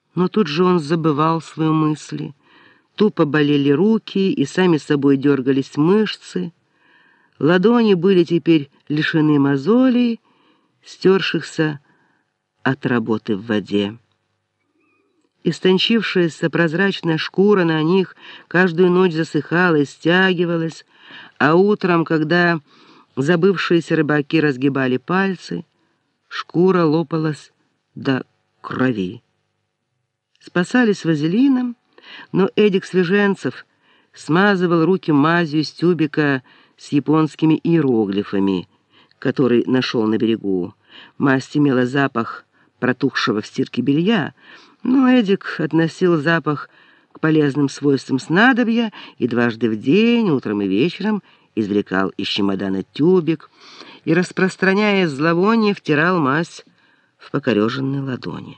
Но тут же он забывал свои мысли. Тупо болели руки, и сами собой дергались мышцы. Ладони были теперь лишены мозолей, стершихся от работы в воде. Истончившаяся прозрачная шкура на них каждую ночь засыхала и стягивалась, а утром, когда забывшиеся рыбаки разгибали пальцы, шкура лопалась до крови. Спасались вазелином, но Эдик Свеженцев смазывал руки мазью из тюбика с японскими иероглифами, который нашел на берегу. Мазь имела запах протухшего в стирке белья, но Эдик относил запах к полезным свойствам снадобья и дважды в день, утром и вечером, извлекал из чемодана тюбик и, распространяя зловоние, втирал мазь в покореженные ладони.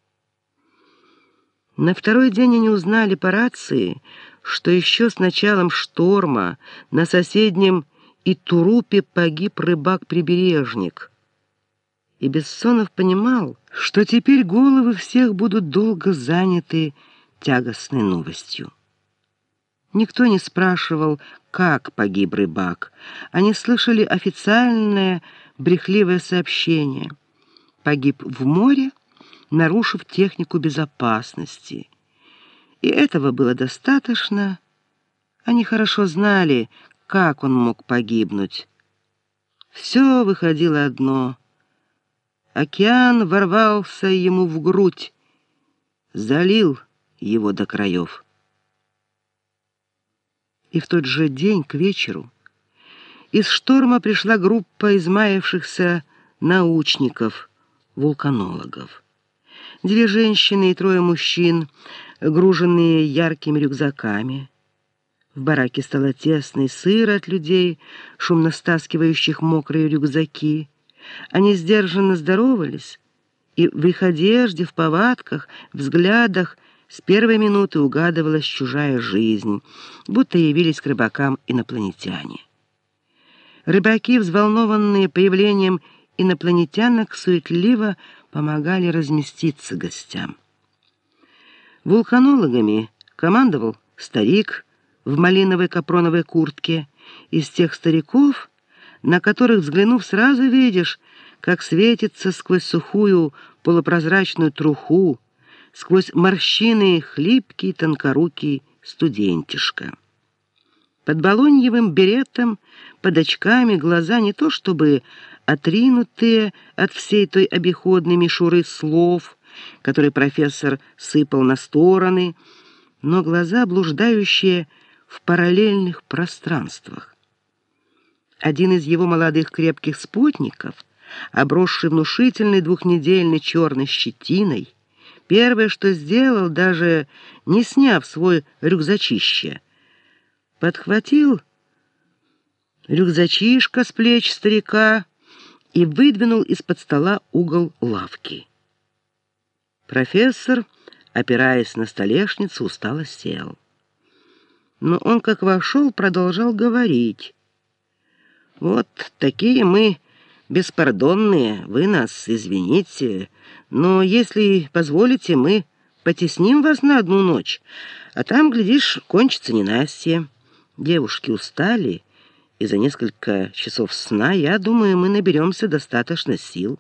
На второй день они узнали по рации, что еще с началом шторма на соседнем Итурупе погиб рыбак-прибережник. И Бессонов понимал, что теперь головы всех будут долго заняты тягостной новостью. Никто не спрашивал, как погиб рыбак. Они слышали официальное брехливое сообщение. Погиб в море, нарушив технику безопасности. И этого было достаточно. Они хорошо знали, как он мог погибнуть. Все выходило одно. Океан ворвался ему в грудь, залил его до краев. И в тот же день к вечеру из шторма пришла группа измаявшихся научников, вулканологов. 2 женщины и 3 мужчин, груженные яркими рюкзаками. В бараке стало тесно и сыро от людей, шумно стаскивающих мокрые рюкзаки. Они сдержанно здоровались, и в их одежде, в повадках, взглядах с первой минуты угадывалась чужая жизнь, будто явились к рыбакам инопланетяне. Рыбаки, взволнованные появлением инопланетянок, суетливо помогали разместиться гостям. Вулканологами командовал старик в малиновой капроновой куртке, из тех стариков, на которых, взглянув, сразу видишь, как светится сквозь сухую полупрозрачную труху, сквозь морщины хлипкий, тонкорукий студентишка. Под балоньевым беретом, под очками глаза не то чтобы отринутые от всей той обиходной мишуры слов, которые профессор сыпал на стороны, но глаза, блуждающие в параллельных пространствах. Один из его молодых крепких спутников, обросший внушительной 2-недельной черной щетиной, первое, что сделал, даже не сняв свой рюкзачище, подхватил рюкзачишко с плеч старика и выдвинул из-под стола угол лавки. Профессор, опираясь на столешницу, устало сел. Но он, как вошел, продолжал говорить. «Вот такие мы беспардонные, вы нас извините, но, если позволите, мы потесним вас на 1 ночь, а там, глядишь, кончится ненастье. Девушки устали, и за несколько часов сна, я думаю, мы наберемся достаточно сил».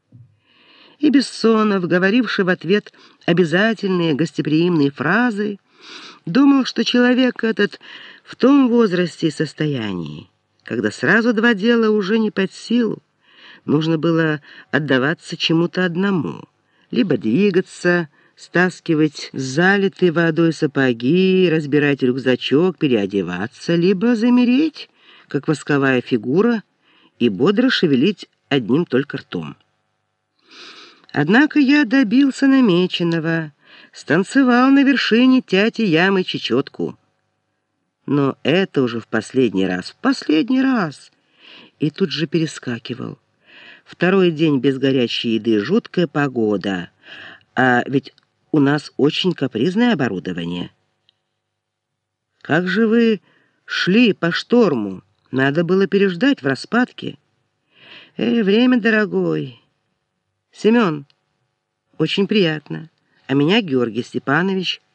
И Бессонов, говоривший в ответ обязательные гостеприимные фразы, думал, что человек этот в том возрасте и состоянии, когда сразу 2 дела уже не под силу. Нужно было отдаваться чему-то одному, либо двигаться, стаскивать залитые водой сапоги, разбирать рюкзачок, переодеваться, либо замереть, как восковая фигура, и бодро шевелить одним только ртом. Однако я добился намеченного, станцевал на вершине Тяти ямы чечетку. Но это уже в последний раз. И тут же перескакивал. 2-й день без горячей еды, жуткая погода. А ведь у нас очень капризное оборудование. Как же вы шли по шторму? Надо было переждать в распадке. Время, дорогой. Семен, очень приятно. а меня Георгий Степанович.